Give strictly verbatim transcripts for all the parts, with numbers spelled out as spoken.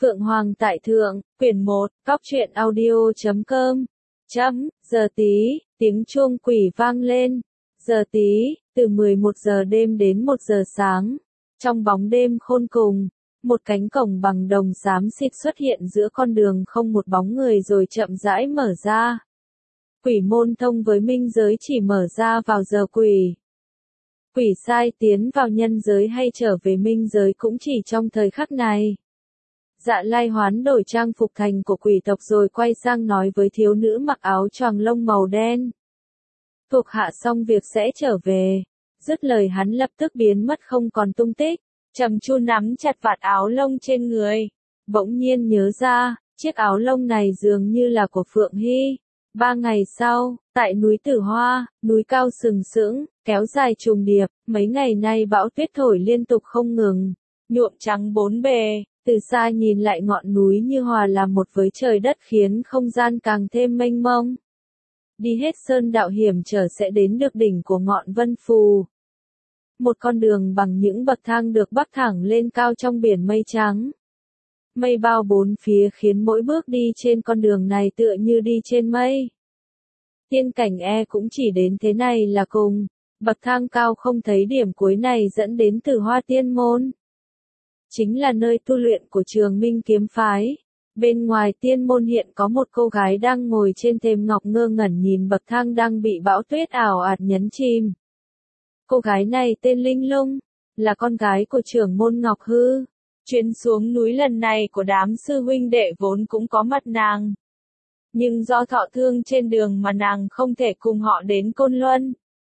Phượng Hoàng tại Thượng, quyển một, cóc truyện audio chấm com. Chấm, giờ tí, tiếng chuông quỷ vang lên. Giờ tí, từ mười một giờ đêm đến một giờ sáng. Trong bóng đêm khôn cùng, một cánh cổng bằng đồng xám xịt xuất hiện giữa con đường không một bóng người rồi chậm rãi mở ra. Quỷ môn thông với minh giới chỉ mở ra vào giờ quỷ. Quỷ sai tiến vào nhân giới hay trở về minh giới cũng chỉ trong thời khắc này. Dạ Lai hoán đổi trang phục thành của quỷ tộc rồi quay sang nói với thiếu nữ mặc áo choàng lông màu đen. Thuộc hạ xong việc sẽ trở về. Dứt lời hắn lập tức biến mất không còn tung tích. Trầm Chu nắm chặt vạt áo lông trên người. Bỗng nhiên nhớ ra, chiếc áo lông này dường như là của Phượng Hy. Ba ngày sau, tại núi Tử Hoa, núi cao sừng sững, kéo dài trùng điệp, mấy ngày nay bão tuyết thổi liên tục không ngừng. Nhuộm trắng bốn bề, từ xa nhìn lại ngọn núi như hòa làm một với trời đất khiến không gian càng thêm mênh mông. Đi hết sơn đạo hiểm trở sẽ đến được đỉnh của ngọn Vân Phù. Một con đường bằng những bậc thang được bắc thẳng lên cao trong biển mây trắng. Mây bao bốn phía khiến mỗi bước đi trên con đường này tựa như đi trên mây. Tiên cảnh e cũng chỉ đến thế này là cùng, bậc thang cao không thấy điểm cuối này dẫn đến Tử Hoa Tiên Môn. Chính là nơi tu luyện của Trường Minh kiếm phái. Bên ngoài tiên môn hiện có một cô gái đang ngồi trên thềm ngọc ngơ ngẩn nhìn bậc thang đang bị bão tuyết ảo ạt nhấn chìm. Cô gái này tên Linh Lung, là con gái của trưởng môn Ngọc Hư. Chuyến xuống núi lần này của đám sư huynh đệ vốn cũng có mặt nàng. Nhưng do thọ thương trên đường mà nàng không thể cùng họ đến Côn Luân.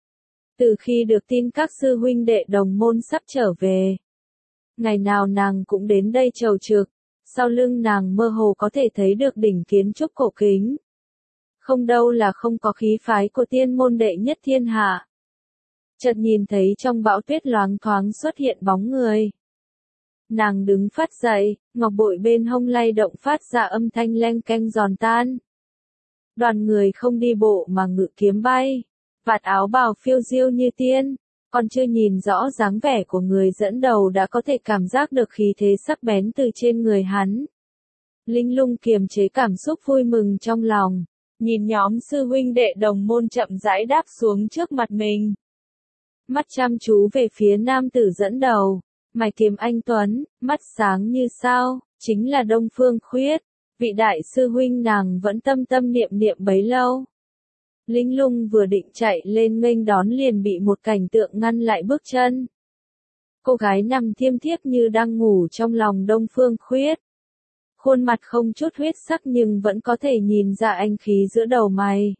Từ khi được tin các sư huynh đệ đồng môn sắp trở về, ngày nào nàng cũng đến đây chầu trực, sau lưng nàng mơ hồ có thể thấy được đỉnh kiến trúc cổ kính. Không đâu là không có khí phái của tiên môn đệ nhất thiên hạ. Chợt nhìn thấy trong bão tuyết loáng thoáng xuất hiện bóng người. Nàng đứng phát dậy, ngọc bội bên hông lay động phát ra âm thanh leng keng giòn tan. Đoàn người không đi bộ mà ngự kiếm bay, vạt áo bào phiêu diêu như tiên, còn chưa nhìn rõ dáng vẻ của người dẫn đầu đã có thể cảm giác được khí thế sắc bén từ trên người hắn. Linh Lung kiềm chế cảm xúc vui mừng trong lòng, nhìn nhóm sư huynh đệ đồng môn chậm rãi đáp xuống trước mặt mình. Mắt chăm chú về phía nam tử dẫn đầu. Mày kiếm anh tuấn, mắt sáng như sao, chính là Đông Phương Khuyết, vị đại sư huynh nàng vẫn tâm tâm niệm niệm bấy lâu. Linh Lung vừa định chạy lên nghênh đón liền bị một cảnh tượng ngăn lại bước chân. Cô gái nằm thiêm thiếp như đang ngủ trong lòng Đông Phương Khuyết. Khuôn mặt không chút huyết sắc nhưng vẫn có thể nhìn ra anh khí giữa đầu mày.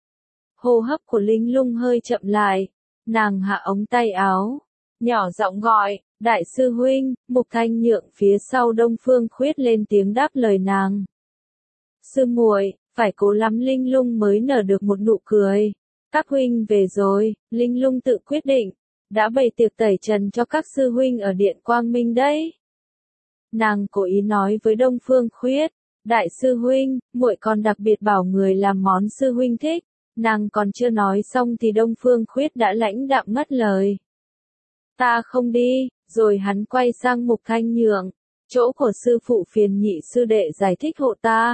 Hô hấp của Linh Lung hơi chậm lại, nàng hạ ống tay áo, nhỏ giọng gọi. Đại sư huynh, Mục Thanh Nhượng phía sau Đông Phương Khuyết lên tiếng đáp lời nàng. Sư muội, phải cố lắm Linh Lung mới nở được một nụ cười. Các huynh về rồi, Linh Lung tự quyết định, đã bày tiệc tẩy trần cho các sư huynh ở Điện Quang Minh đấy. Nàng cố ý nói với Đông Phương Khuyết, đại sư huynh, muội còn đặc biệt bảo người làm món sư huynh thích. Nàng còn chưa nói xong thì Đông Phương Khuyết đã lãnh đạm ngắt lời. Ta không đi. Rồi hắn quay sang Mục Thanh Nhượng, chỗ của sư phụ phiền nhị sư đệ giải thích hộ ta.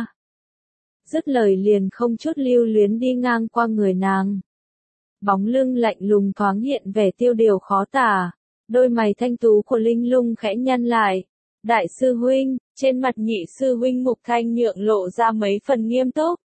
Dứt lời liền không chút lưu luyến đi ngang qua người nàng. Bóng lưng lạnh lùng thoáng hiện vẻ tiêu điều khó tả, đôi mày thanh tú của Linh Lung khẽ nhăn lại. Đại sư huynh, trên mặt nhị sư huynh Mục Thanh Nhượng lộ ra mấy phần nghiêm túc.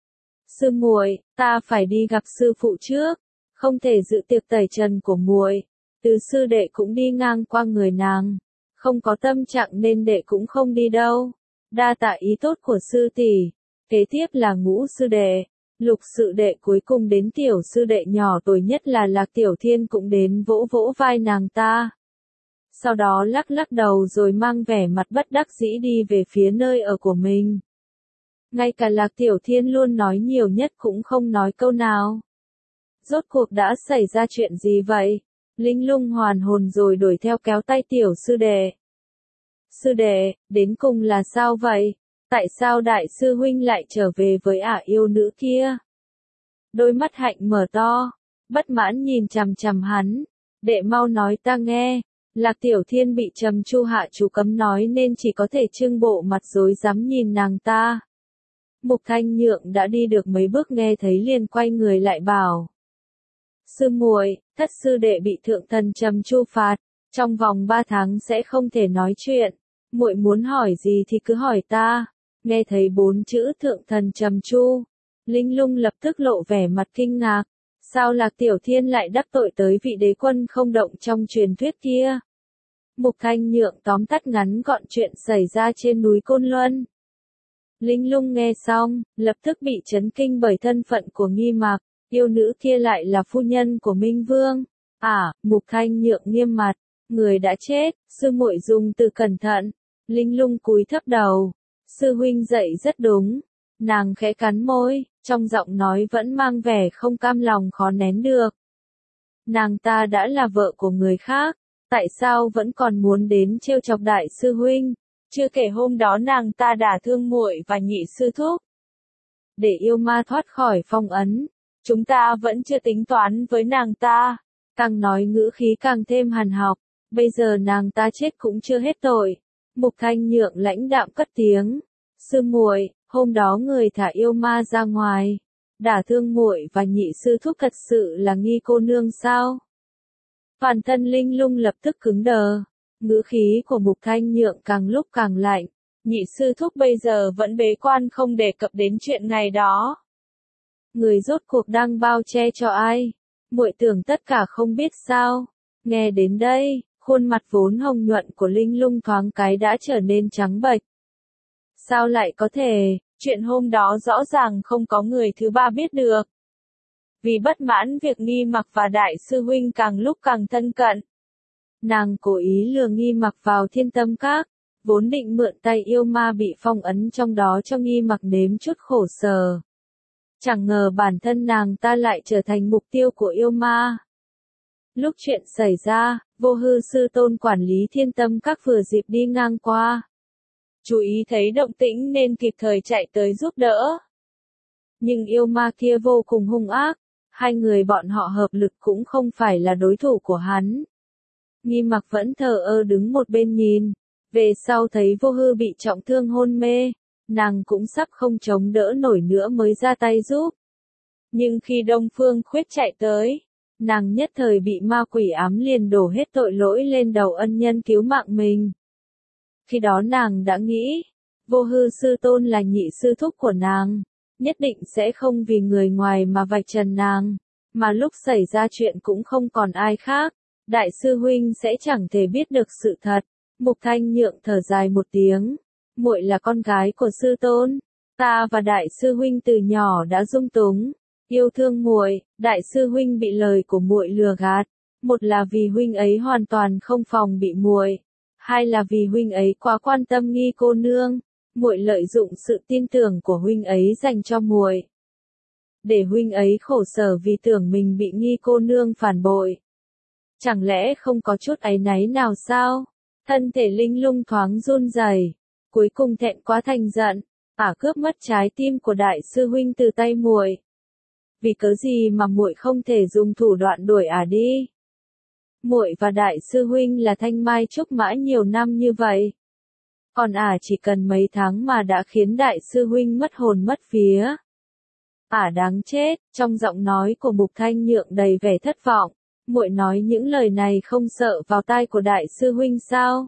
Sư muội, ta phải đi gặp sư phụ trước, không thể dự tiệc tẩy trần của muội. Từ sư đệ cũng đi ngang qua người nàng, không có tâm trạng nên đệ cũng không đi đâu. Đa tạ ý tốt của sư tỷ. Kế tiếp là Ngũ sư đệ, Lục sư đệ, cuối cùng đến tiểu sư đệ nhỏ tuổi nhất là Lạc Tiểu Thiên cũng đến vỗ vỗ vai nàng ta. Sau đó lắc lắc đầu rồi mang vẻ mặt bất đắc dĩ đi về phía nơi ở của mình. Ngay cả Lạc Tiểu Thiên luôn nói nhiều nhất cũng không nói câu nào. Rốt cuộc đã xảy ra chuyện gì vậy? Linh Lung hoàn hồn rồi đuổi theo kéo tay tiểu sư đệ. Sư đệ, đến cùng là sao vậy? Tại sao đại sư huynh lại trở về với ả yêu nữ kia? Đôi mắt hạnh mở to, bất mãn nhìn chằm chằm hắn. Đệ mau nói ta nghe, Lạc Tiểu Thiên bị Trầm Chu hạ chú cấm nói nên chỉ có thể trưng bộ mặt rối rắm nhìn nàng ta. Mục Thanh Nhượng đã đi được mấy bước nghe thấy liền quay người lại bảo. Sư muội, thất sư đệ bị thượng thần Trầm Chu phạt, trong vòng ba tháng sẽ không thể nói chuyện. Muội muốn hỏi gì thì cứ hỏi ta. Nghe thấy bốn chữ thượng thần Trầm Chu, Linh Lung lập tức lộ vẻ mặt kinh ngạc. Sao Lạc Tiểu Thiên lại đắc tội tới vị đế quân không động trong truyền thuyết kia? Mục Thanh Nhượng tóm tắt ngắn gọn chuyện xảy ra trên núi Côn Luân. Linh Lung nghe xong, lập tức bị chấn kinh bởi thân phận của Nghi Mạc, yêu nữ kia lại là phu nhân của Minh Vương. À, Mục Thanh Nhượng nghiêm mặt, người đã chết, sư muội dùng từ cẩn thận. Linh Lung cúi thấp đầu, sư huynh dạy rất đúng. Nàng khẽ cắn môi, trong giọng nói vẫn mang vẻ không cam lòng khó nén được. Nàng ta đã là vợ của người khác, tại sao vẫn còn muốn đến trêu chọc đại sư huynh? Chưa kể hôm đó nàng ta đả thương muội và nhị sư thúc. Để yêu ma thoát khỏi phong ấn, chúng ta vẫn chưa tính toán với nàng ta. Càng nói ngữ khí càng thêm hằn học, bây giờ nàng ta chết cũng chưa hết tội. Mục Thanh Nhượng lãnh đạm cất tiếng, sư muội, hôm đó người thả yêu ma ra ngoài, đả thương muội và nhị sư thúc thật sự là Nghi cô nương sao? Toàn thân Linh Lung lập tức cứng đờ, ngữ khí của Mục Thanh Nhượng càng lúc càng lạnh, nhị sư thúc bây giờ vẫn bế quan không đề cập đến chuyện ngày đó. Người rốt cuộc đang bao che cho ai? Muội tưởng tất cả không biết sao? Nghe đến đây, khuôn mặt vốn hồng nhuận của Linh Lung thoáng cái đã trở nên trắng bệch. Sao lại có thể, chuyện hôm đó rõ ràng không có người thứ ba biết được. Vì bất mãn việc Nghi Mặc và đại sư huynh càng lúc càng thân cận, nàng cố ý lừa Nghi Mặc vào Thiên Tâm Các, vốn định mượn tay yêu ma bị phong ấn trong đó cho Nghi Mặc nếm chút khổ sở. Chẳng ngờ bản thân nàng ta lại trở thành mục tiêu của yêu ma. Lúc chuyện xảy ra, Vô Hư sư tôn quản lý Thiên Tâm Các vừa dịp đi ngang qua. Chú ý thấy động tĩnh nên kịp thời chạy tới giúp đỡ. Nhưng yêu ma kia vô cùng hung ác, hai người bọn họ hợp lực cũng không phải là đối thủ của hắn. Nghi Mặc vẫn thờ ơ đứng một bên nhìn, về sau thấy Vô Hư bị trọng thương hôn mê, nàng cũng sắp không chống đỡ nổi nữa mới ra tay giúp. Nhưng khi Đông Phương Khuyết chạy tới, nàng nhất thời bị ma quỷ ám liền đổ hết tội lỗi lên đầu ân nhân cứu mạng mình. Khi đó nàng đã nghĩ, Vô Hư sư tôn là nhị sư thúc của nàng, nhất định sẽ không vì người ngoài mà vạch trần nàng, mà lúc xảy ra chuyện cũng không còn ai khác, đại sư huynh sẽ chẳng thể biết được sự thật. Mục Thanh Nhượng thở dài một tiếng, muội là con gái của sư tôn, ta và đại sư huynh từ nhỏ đã dung túng, yêu thương muội, đại sư huynh bị lời của muội lừa gạt, một là vì huynh ấy hoàn toàn không phòng bị muội, hai là vì huynh ấy quá quan tâm Nghi cô nương, muội lợi dụng sự tin tưởng của huynh ấy dành cho muội, để huynh ấy khổ sở vì tưởng mình bị Nghi cô nương phản bội. Chẳng lẽ không có chút áy náy nào sao? Thân thể Linh Lung thoáng run rẩy, cuối cùng thẹn quá thành giận, ả cướp mất trái tim của đại sư huynh từ tay muội. Vì cớ gì mà muội không thể dùng thủ đoạn đuổi ả đi? Muội và đại sư huynh là thanh mai trúc mã nhiều năm như vậy, còn ả chỉ cần mấy tháng mà đã khiến đại sư huynh mất hồn mất vía. Ả đáng chết, trong giọng nói của Mục Thanh Nhượng đầy vẻ thất vọng. Muội nói những lời này không sợ vào tai của đại sư huynh sao?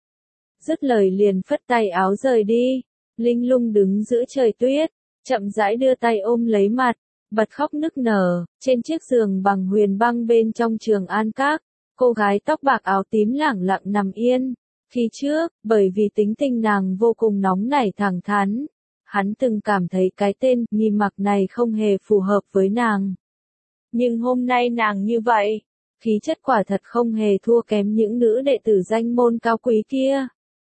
Dứt lời liền phất tay áo rời đi. Linh Lung đứng giữa trời tuyết, chậm rãi đưa tay ôm lấy mặt, bật khóc nức nở. Trên chiếc giường bằng huyền băng bên trong Trường An Các, cô gái tóc bạc áo tím lẳng lặng nằm yên. Khi trước, bởi vì tính tình nàng vô cùng nóng nảy thẳng thắn, hắn từng cảm thấy cái tên Nghi Mặc này không hề phù hợp với nàng. Nhưng hôm nay nàng như vậy, khí chất quả thật không hề thua kém những nữ đệ tử danh môn cao quý kia.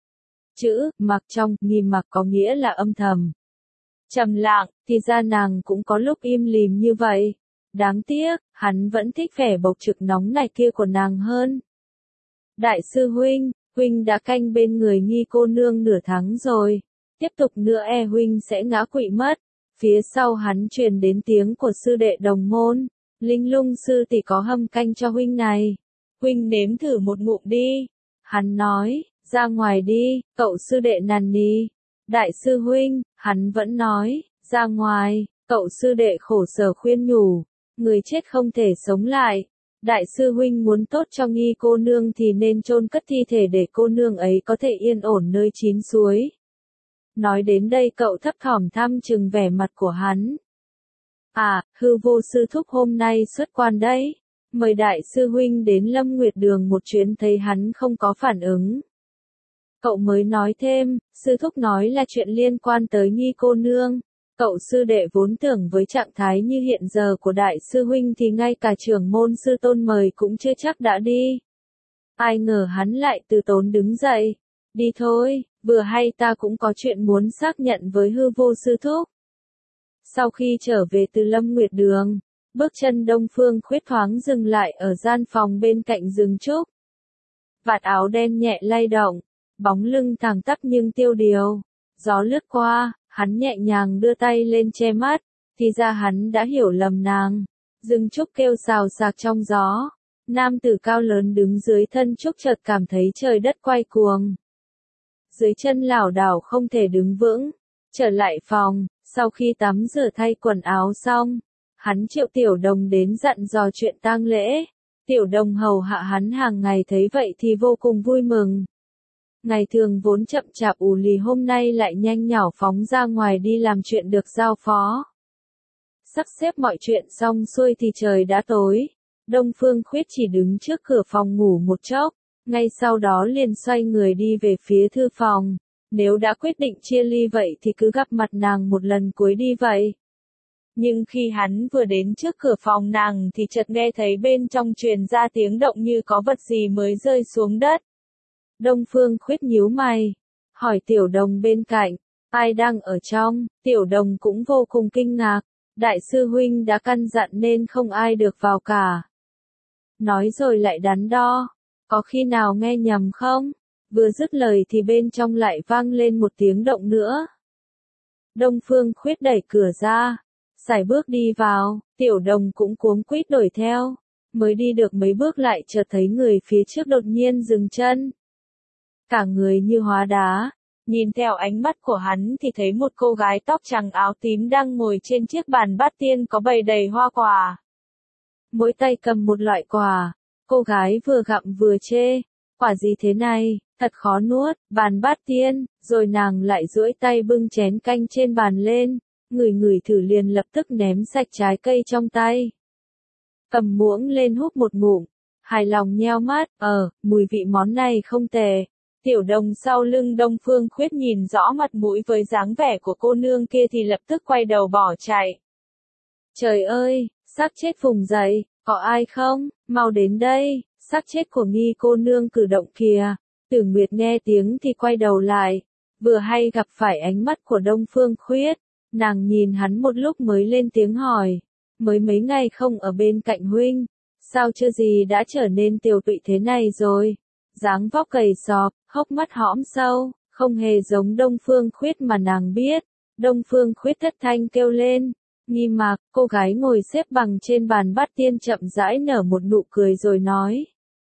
Chữ Mặc trong Nghi Mặc có nghĩa là âm thầm, trầm lặng, thì ra nàng cũng có lúc im lìm như vậy. Đáng tiếc, hắn vẫn thích vẻ bộc trực nóng này kia của nàng hơn. Đại sư huynh, huynh đã canh bên người Nghi cô nương nửa tháng rồi, tiếp tục nữa e huynh sẽ ngã quỵ mất. Phía sau hắn truyền đến tiếng của sư đệ đồng môn, Linh Lung sư tỷ có hâm canh cho huynh này. huynh nếm thử một ngụm đi. Hắn nói, ra ngoài đi, cậu sư đệ nằn nì. Đại sư huynh, hắn vẫn nói, ra ngoài, cậu sư đệ khổ sở khuyên nhủ, người chết không thể sống lại. Đại sư huynh muốn tốt cho Nghi cô nương thì nên chôn cất thi thể để cô nương ấy có thể yên ổn nơi chín suối. Nói đến đây cậu thấp thỏm thăm chừng vẻ mặt của hắn. À, hư vô sư thúc hôm nay xuất quan đấy. Mời đại sư huynh đến Lâm Nguyệt Đường một chuyến, thấy hắn không có phản ứng. Cậu mới nói thêm, sư thúc nói là chuyện liên quan tới Nghi cô nương. Cậu sư đệ vốn tưởng với trạng thái như hiện giờ của đại sư huynh thì ngay cả trưởng môn sư tôn mời cũng chưa chắc đã đi. Ai ngờ hắn lại từ tốn đứng dậy. Đi thôi, vừa hay ta cũng có chuyện muốn xác nhận với hư vô sư thúc. Sau khi trở về từ Lâm Nguyệt Đường, bước chân Đông Phương Khuyết thoáng dừng lại ở gian phòng bên cạnh rừng trúc. Vạt áo đen nhẹ lay động, bóng lưng thẳng tắp nhưng tiêu điều. Gió lướt qua, hắn nhẹ nhàng đưa tay lên che mắt, thì ra hắn đã hiểu lầm nàng. Rừng trúc kêu xào xạc trong gió. Nam tử cao lớn đứng dưới thân trúc chợt cảm thấy trời đất quay cuồng. Dưới chân lảo đảo không thể đứng vững. Trở lại phòng, sau khi tắm rửa thay quần áo xong, hắn triệu Tiểu Đồng đến dặn dò chuyện tang lễ. Tiểu Đồng hầu hạ hắn hàng ngày thấy vậy thì vô cùng vui mừng. Ngày thường vốn chậm chạp ù lì hôm nay lại nhanh nhảu phóng ra ngoài đi làm chuyện được giao phó. Sắp xếp mọi chuyện xong xuôi thì trời đã tối. Đông Phương Khuyết chỉ đứng trước cửa phòng ngủ một chốc, ngay sau đó liền xoay người đi về phía thư phòng. Nếu đã quyết định chia ly vậy thì cứ gặp mặt nàng một lần cuối đi vậy. Nhưng khi hắn vừa đến trước cửa phòng nàng thì chợt nghe thấy bên trong truyền ra tiếng động như có vật gì mới rơi xuống đất. Đông Phương Khuyết nhíu mày, hỏi Tiểu Đồng bên cạnh, ai đang ở trong? Tiểu Đồng cũng vô cùng kinh ngạc, đại sư huynh đã căn dặn nên không ai được vào cả. Nói rồi lại đắn đo, có khi nào nghe nhầm không? Vừa dứt lời thì bên trong lại vang lên một tiếng động nữa. Đông Phương Khuyết đẩy cửa ra, sải bước đi vào, Tiểu Đồng cũng cuống quýt đuổi theo. Mới đi được mấy bước lại chợt thấy người phía trước đột nhiên dừng chân. Cả người như hóa đá, nhìn theo ánh mắt của hắn thì thấy một cô gái tóc trắng áo tím đang ngồi trên chiếc bàn bát tiên có bày đầy hoa quả. Mỗi tay cầm một loại quả, cô gái vừa gặm vừa chê, quả gì thế này, thật khó nuốt, bàn bát tiên, rồi nàng lại duỗi tay bưng chén canh trên bàn lên, ngửi ngửi thử liền lập tức ném sạch trái cây trong tay. Cầm muỗng lên húp một ngụm, hài lòng nheo mắt, ờ, mùi vị món này không tệ. Tiểu Đồng sau lưng Đông Phương Khuyết nhìn rõ mặt mũi với dáng vẻ của cô nương kia thì lập tức quay đầu bỏ chạy. Trời ơi, xác chết vùng dậy, có ai không, mau đến đây, xác chết của Nghi cô nương cử động kìa. Tử Nguyệt nghe tiếng thì quay đầu lại, vừa hay gặp phải ánh mắt của Đông Phương Khuyết, nàng nhìn hắn một lúc mới lên tiếng hỏi, mới mấy ngày không ở bên cạnh huynh, sao chưa gì đã trở nên tiều tụy thế này rồi? Dáng vóc gầy sọp, hốc mắt hõm sâu, không hề giống Đông Phương Khuyết mà nàng biết. Đông Phương Khuyết thất thanh kêu lên, Nghi Mạc, cô gái ngồi xếp bằng trên bàn bát tiên chậm rãi nở một nụ cười rồi nói.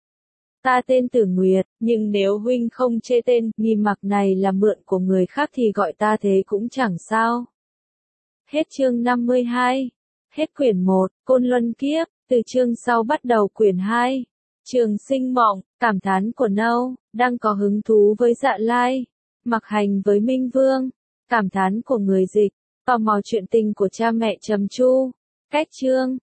Ta tên Tử Nguyệt, nhưng nếu huynh không chê tên Nghi Mạc này là mượn của người khác thì gọi ta thế cũng chẳng sao. Hết chương năm mươi hai. Hết quyển một, Côn Luân Kiếp, từ chương sau bắt đầu quyển hai. Trường Sinh Mộng, cảm thán của Nâu, đang có hứng thú với Dạ Lai, Mặc Hành với Minh Vương, cảm thán của người dịch, tò mò chuyện tình của cha mẹ Trầm Chu. Cách chương